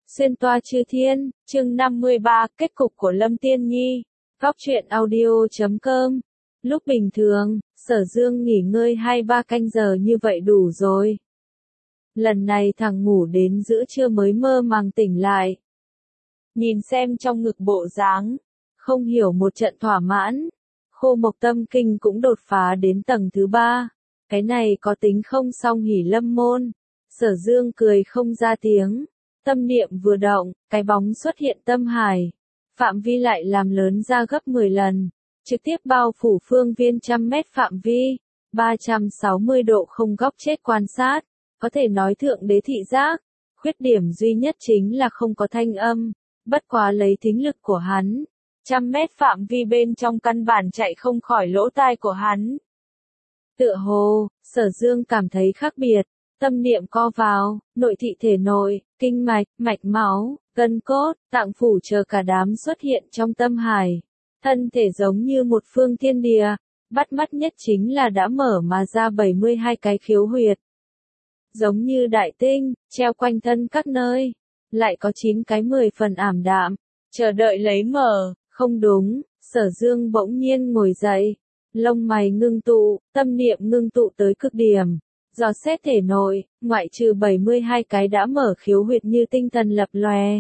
Xuyên toa chư thiên, chương 53, kết cục của Lâm Tiên Nhi. Góc truyện audio.com. Lúc bình thường, Sở Dương nghỉ ngơi 2-3 canh giờ như vậy đủ rồi. Lần này thằng ngủ đến giữa trưa mới mơ màng tỉnh lại. Nhìn xem trong ngực bộ dáng, không hiểu một trận thỏa mãn. Khô Mộc Tâm Kinh cũng đột phá đến tầng thứ 3. Cái này có tính không song hỉ lâm môn. Sở Dương cười không ra tiếng. Tâm niệm vừa động, cái bóng xuất hiện tâm hải. Phạm vi lại làm lớn ra gấp 10 lần. Trực tiếp bao phủ phương viên 100 mét phạm vi. 360 độ không góc chết quan sát. Có thể nói thượng đế thị giác. Khuyết điểm duy nhất chính là không có thanh âm. Bất quá lấy thính lực của hắn. 100 mét phạm vi bên trong căn bản chạy không khỏi lỗ tai của hắn. Tựa hồ, Sở Dương cảm thấy khác biệt. Tâm niệm co vào, nội thị thể nội, kinh mạch, mạch máu, gân cốt, tạng phủ chờ cả đám xuất hiện trong tâm hải. Thân thể giống như một phương thiên địa, bắt mắt nhất chính là đã mở mà ra 72 cái khiếu huyệt. Giống như đại tinh, treo quanh thân các nơi, lại có 9 cái 10 phần ảm đạm, chờ đợi lấy mở, không đúng, Sở Dương bỗng nhiên ngồi dậy, lông mày ngưng tụ, tâm niệm ngưng tụ tới cực điểm. Dò xét thể nội, ngoại trừ 72 cái đã mở khiếu huyệt như tinh thần lập lòe.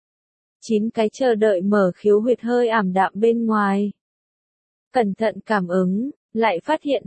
9 cái chờ đợi mở khiếu huyệt hơi ảm đạm bên ngoài. Cẩn thận cảm ứng, lại phát hiện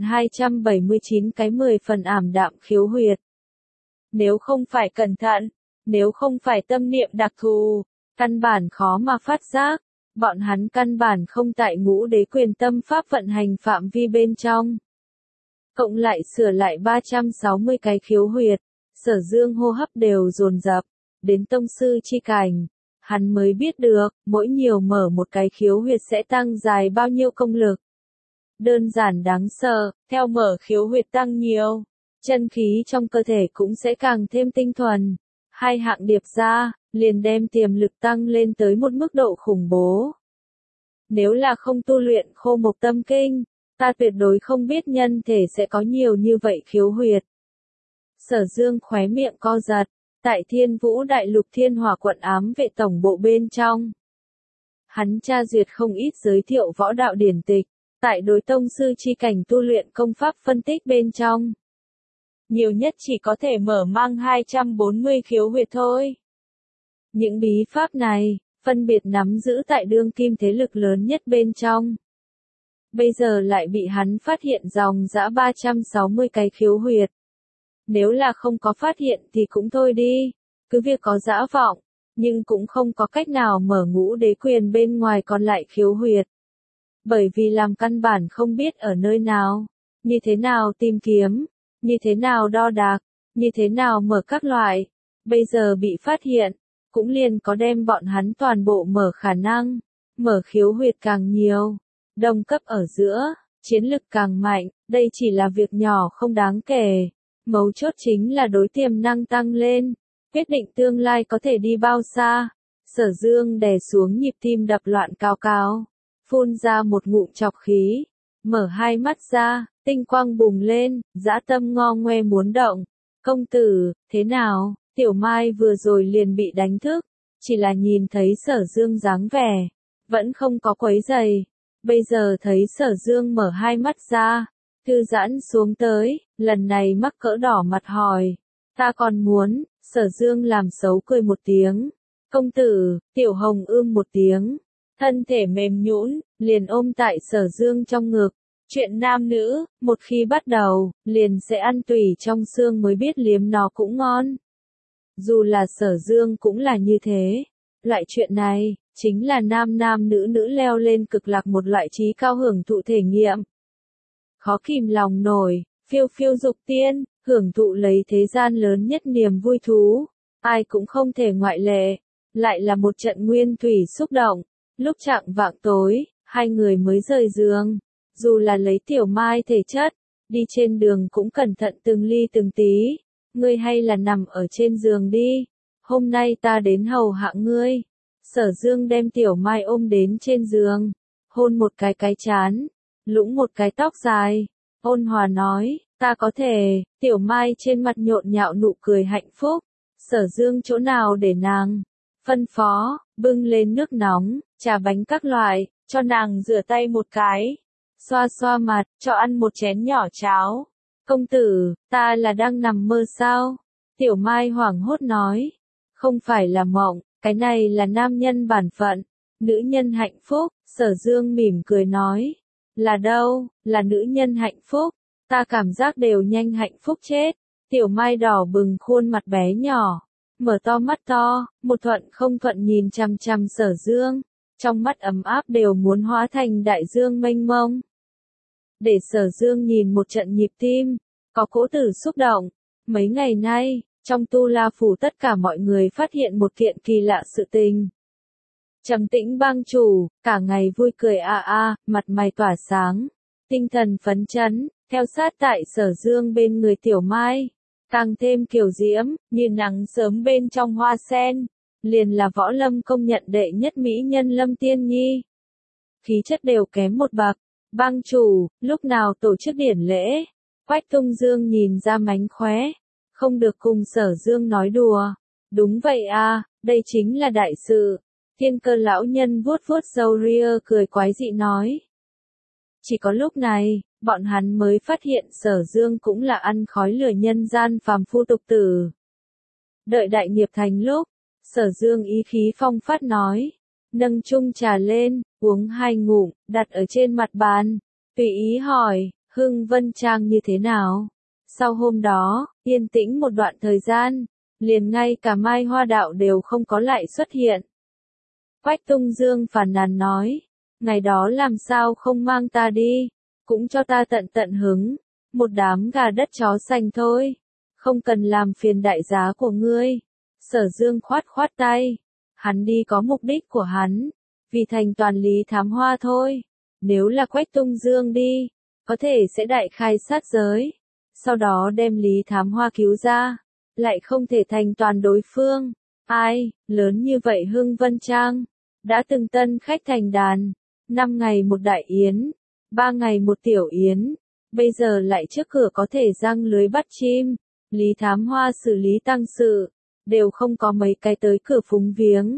279 cái 10 phần ảm đạm khiếu huyệt. Nếu không phải cẩn thận, nếu không phải tâm niệm đặc thù, căn bản khó mà phát giác, bọn hắn căn bản không tại ngũ đế quyền tâm pháp vận hành phạm vi bên trong. Cộng lại sửa lại 360 cái khiếu huyệt, Sở Dương hô hấp đều dồn dập, đến tông sư chi cảnh, hắn mới biết được, mỗi nhiều mở một cái khiếu huyệt sẽ tăng dài bao nhiêu công lực. Đơn giản đáng sợ, theo mở khiếu huyệt tăng nhiều, chân khí trong cơ thể cũng sẽ càng thêm tinh thuần. Hai hạng điệp ra, liền đem tiềm lực tăng lên tới một mức độ khủng bố. Nếu là không tu luyện Khô Mộc Tâm Kinh, ta tuyệt đối không biết nhân thể sẽ có nhiều như vậy khiếu huyệt. Sở Dương khóe miệng co giật, tại Thiên Vũ Đại Lục Thiên Hỏa Quận ám vệ tổng bộ bên trong. Hắn tra duyệt không ít giới thiệu võ đạo điển tịch, tại đối tông sư chi cảnh tu luyện công pháp phân tích bên trong. Nhiều nhất chỉ có thể mở mang 240 khiếu huyệt thôi. Những bí pháp này, phân biệt nắm giữ tại đương kim thế lực lớn nhất bên trong. Bây giờ lại bị hắn phát hiện dòng dã 360 cái khiếu huyệt. Nếu là không có phát hiện thì cũng thôi đi, cứ việc có dã vọng, nhưng cũng không có cách nào mở ngũ đế quyền bên ngoài còn lại khiếu huyệt. Bởi vì làm căn bản không biết ở nơi nào, như thế nào tìm kiếm, như thế nào đo đạc, như thế nào mở các loại. Bây giờ bị phát hiện, cũng liền có đem bọn hắn toàn bộ mở khả năng, mở khiếu huyệt càng nhiều. Đồng cấp ở giữa, chiến lực càng mạnh, đây chỉ là việc nhỏ không đáng kể. Mấu chốt chính là đối tiềm năng tăng lên, quyết định tương lai có thể đi bao xa. Sở Dương đè xuống nhịp tim đập loạn cao cao, phun ra một ngụm chọc khí, mở hai mắt ra, tinh quang bùng lên, dã tâm ngo ngoe muốn động. Công tử, thế nào? Tiểu Mai vừa rồi liền bị đánh thức, chỉ là nhìn thấy Sở Dương dáng vẻ, vẫn không có quấy giày. Bây giờ thấy Sở Dương mở hai mắt ra, thư giãn xuống tới, lần này mắc cỡ đỏ mặt hỏi. Ta còn muốn, Sở Dương làm xấu cười một tiếng. Công tử, Tiểu Hồng một tiếng. Thân thể mềm nhũn, liền ôm tại Sở Dương trong ngực. Chuyện nam nữ, một khi bắt đầu, liền sẽ ăn tùy trong xương mới biết liếm nó cũng ngon. Dù là Sở Dương cũng là như thế. Loại chuyện này, chính là nam nam nữ nữ leo lên cực lạc một loại trí cao hưởng thụ thể nghiệm. Khó kìm lòng nổi, phiêu phiêu dục tiên, hưởng thụ lấy thế gian lớn nhất niềm vui thú. Ai cũng không thể ngoại lệ. Lại là một trận nguyên thủy xúc động. Lúc chạng vạng tối, hai người mới rời giường. Dù là lấy Tiểu Mai thể chất, đi trên đường cũng cẩn thận từng ly từng tí. Ngươi hay là nằm ở trên giường đi. Hôm nay ta đến hầu hạ ngươi. Sở Dương đem Tiểu Mai ôm đến trên giường, hôn một cái trán, lũng một cái tóc dài, ôn hòa nói, ta có thể. Tiểu Mai trên mặt nhộn nhạo nụ cười hạnh phúc. Sở Dương chỗ nào để nàng phân phó, bưng lên nước nóng, trà bánh các loại, cho nàng rửa tay một cái, xoa xoa mặt, cho ăn một chén nhỏ cháo. Công tử, ta là đang nằm mơ sao? Tiểu Mai hoảng hốt nói. Không phải là mộng, cái này là nam nhân bản phận, nữ nhân hạnh phúc. Sở Dương mỉm cười nói. Là đâu, là nữ nhân hạnh phúc, ta cảm giác đều nhanh hạnh phúc chết. Tiểu Mai đỏ bừng khuôn mặt bé nhỏ, mở to mắt to, một thuận không thuận nhìn chằm chằm Sở Dương, trong mắt ấm áp đều muốn hóa thành đại dương mênh mông. Để Sở Dương nhìn một trận nhịp tim, có cỗ tử xúc động. Mấy ngày nay, trong Tu La Phủ tất cả mọi người phát hiện một kiện kỳ lạ sự tình. Trầm Tĩnh bang chủ, cả ngày vui cười mặt mày tỏa sáng, tinh thần phấn chấn, theo sát tại Sở Dương bên người Tiểu Mai, càng thêm kiều diễm, như nắng sớm bên trong hoa sen, liền là võ lâm công nhận đệ nhất mỹ nhân Lâm Tiên Nhi. Khí chất đều kém một bậc. Bang chủ, lúc nào tổ chức điển lễ? Quách Tung Dương nhìn ra mánh khóe, không được cùng Sở Dương nói đùa. Đúng vậy đây chính là đại sự. Thiên Cơ lão nhân vuốt vuốt râu ria cười quái dị nói. Chỉ có lúc này, bọn hắn mới phát hiện Sở Dương cũng là ăn khói lửa nhân gian phàm phu tục tử. Đợi đại nghiệp thành lúc, Sở Dương ý khí phong phát nói, nâng chung trà lên, uống 2 ngụm, đặt ở trên mặt bàn, tùy ý hỏi, Hưng Vân Trang như thế nào? Sau hôm đó, yên tĩnh một đoạn thời gian, liền ngay cả Mai Hoa Đạo đều không có lại xuất hiện. Quách Tung Dương phàn nàn nói, ngày đó làm sao không mang ta đi, cũng cho ta tận tận hứng, một đám gà đất chó sành thôi, không cần làm phiền đại giá của ngươi. Sở Dương khoát khoát tay, hắn đi có mục đích của hắn, vì thành toàn Lý Thám Hoa thôi, nếu là Quách Tung Dương đi, có thể sẽ đại khai sát giới, sau đó đem Lý Thám Hoa cứu ra, lại không thể thành toàn đối phương. Ai, lớn như vậy Hưng Vân Trang, đã từng tân khách thành đàn, 5 ngày một đại yến, 3 ngày một tiểu yến, bây giờ lại trước cửa có thể giăng lưới bắt chim, Lý Thám Hoa xử lý tăng sự, đều không có mấy cái tới cửa phúng viếng.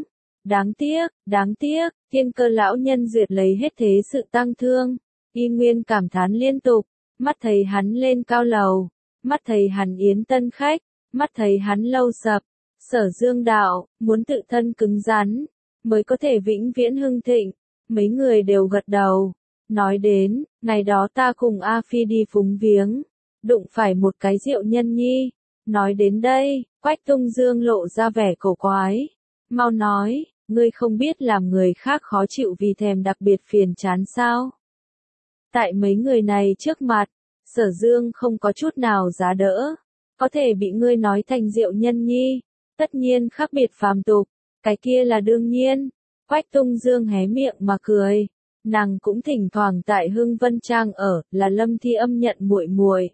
Đáng tiếc, Thiên Cơ lão nhân duyệt lấy hết thế sự tăng thương, y nguyên cảm thán liên tục, mắt thấy hắn lên cao lầu, mắt thấy hắn yến tân khách, mắt thấy hắn lâu sập. Sở Dương đạo, muốn tự thân cứng rắn, mới có thể vĩnh viễn hưng thịnh. Mấy người đều gật đầu. Nói đến, ngày đó ta cùng A Phi đi phúng viếng, đụng phải một cái Diệu Nhân Nhi. Nói đến đây, Quách Tung Dương lộ ra vẻ cổ quái. Mau nói, ngươi không biết làm người khác khó chịu vì thèm đặc biệt phiền chán sao? Tại mấy người này trước mặt, Sở Dương không có chút nào giá đỡ. Có thể bị ngươi nói thành Diệu Nhân Nhi, tất nhiên khác biệt phàm tục, cái kia là đương nhiên. Quách Tung Dương hé miệng mà cười, nàng cũng thỉnh thoảng tại Hưng Vân Trang ở, là Lâm Thi Âm nhận muội muội.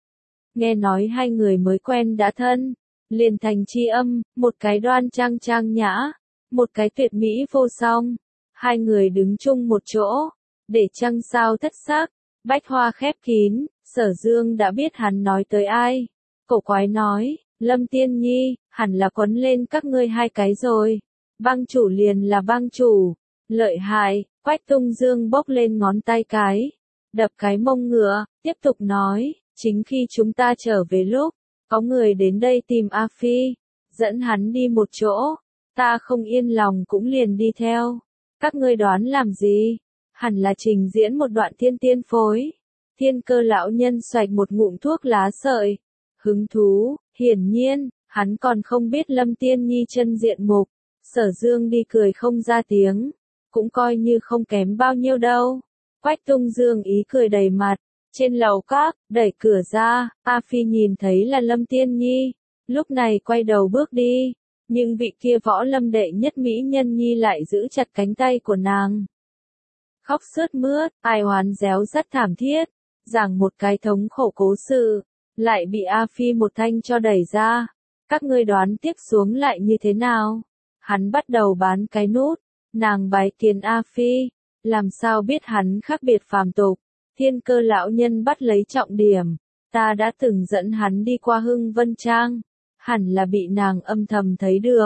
Nghe nói hai người mới quen đã thân, liền thành tri âm, một cái đoan trang trang nhã, một cái tuyệt mỹ vô song. Hai người đứng chung một chỗ, để trăng sao thất sắc, bách hoa khép kín. Sở Dương đã biết hắn nói tới ai. Cổ quái nói, Lâm Tiên Nhi, hẳn là quấn lên các ngươi hai cái rồi. Bang chủ liền là bang chủ. Lợi hại. Quách Tung Dương bốc lên ngón tay cái, đập cái mông ngựa, tiếp tục nói, chính khi chúng ta trở về lúc, có người đến đây tìm A Phi, dẫn hắn đi một chỗ, ta không yên lòng cũng liền đi theo. Các ngươi đoán làm gì? Hẳn là trình diễn một đoạn thiên tiên phối. Thiên Cơ lão nhân xoạch một ngụm thuốc lá sợi. Hứng thú, hiển nhiên, hắn còn không biết Lâm Tiên Nhi chân diện mục. Sở Dương đi cười không ra tiếng, cũng coi như không kém bao nhiêu đâu. Quách Tung Dương ý cười đầy mặt, trên lầu các, đẩy cửa ra, A Phi nhìn thấy là Lâm Tiên Nhi, lúc này quay đầu bước đi, nhưng vị kia võ lâm đệ nhất mỹ nhân nhi lại giữ chặt cánh tay của nàng. Khóc sướt mướt, ai oán réo rất thảm thiết, giảng một cái thống khổ cố sự, lại bị A Phi một thanh cho đẩy ra. Các ngươi đoán tiếp xuống lại như thế nào? Hắn bắt đầu bán cái nút, nàng bái kiến A Phi, làm sao biết hắn khác biệt phàm tục. Thiên Cơ lão nhân bắt lấy trọng điểm, ta đã từng dẫn hắn đi qua Hưng Vân Trang, hẳn là bị nàng âm thầm thấy được.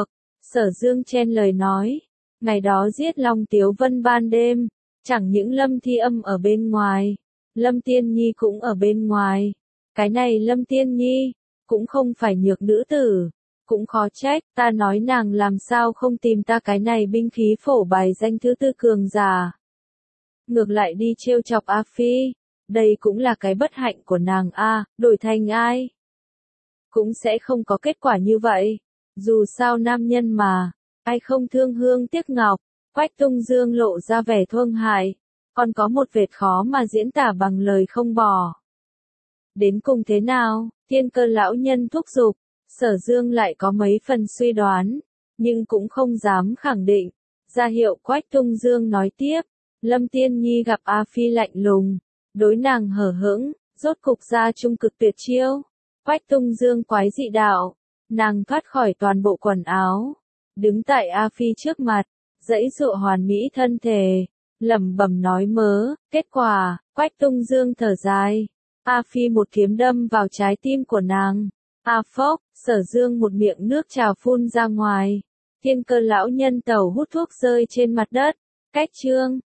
Sở Dương chen lời nói. Ngày đó giết Long Tiếu Vân ban đêm, chẳng những Lâm Thi Âm ở bên ngoài, Lâm Tiên Nhi cũng ở bên ngoài. Cái này Lâm Tiên Nhi, cũng không phải nhược nữ tử, cũng khó trách, ta nói nàng làm sao không tìm ta cái này binh khí phổ bài danh thứ tư cường giả. Ngược lại đi trêu chọc A Phi, đây cũng là cái bất hạnh của nàng a, đổi thành ai cũng sẽ không có kết quả như vậy. Dù sao nam nhân mà, ai không thương hương tiếc ngọc. Quách Tung Dương lộ ra vẻ thương hại, còn có một vệt khó mà diễn tả bằng lời không bỏ. Đến cùng thế nào, Thiên Cơ lão nhân thúc giục, Sở Dương lại có mấy phần suy đoán, nhưng cũng không dám khẳng định. Ra hiệu Quách Tung Dương nói tiếp, Lâm Tiên Nhi gặp A Phi lạnh lùng, đối nàng hờ hững, rốt cục ra trung cực tuyệt chiêu. Quách Tung Dương quái dị đạo, nàng thoát khỏi toàn bộ quần áo, đứng tại A Phi trước mặt, giãy giụa hoàn mỹ thân thể, lẩm bẩm nói mớ, kết quả, Quách Tung Dương thở dài, A Phi một kiếm đâm vào trái tim của nàng. A phốc, Sở Dương một miệng nước trào phun ra ngoài. Thiên Cơ lão nhân tẩu hút thuốc rơi trên mặt đất. Cách chương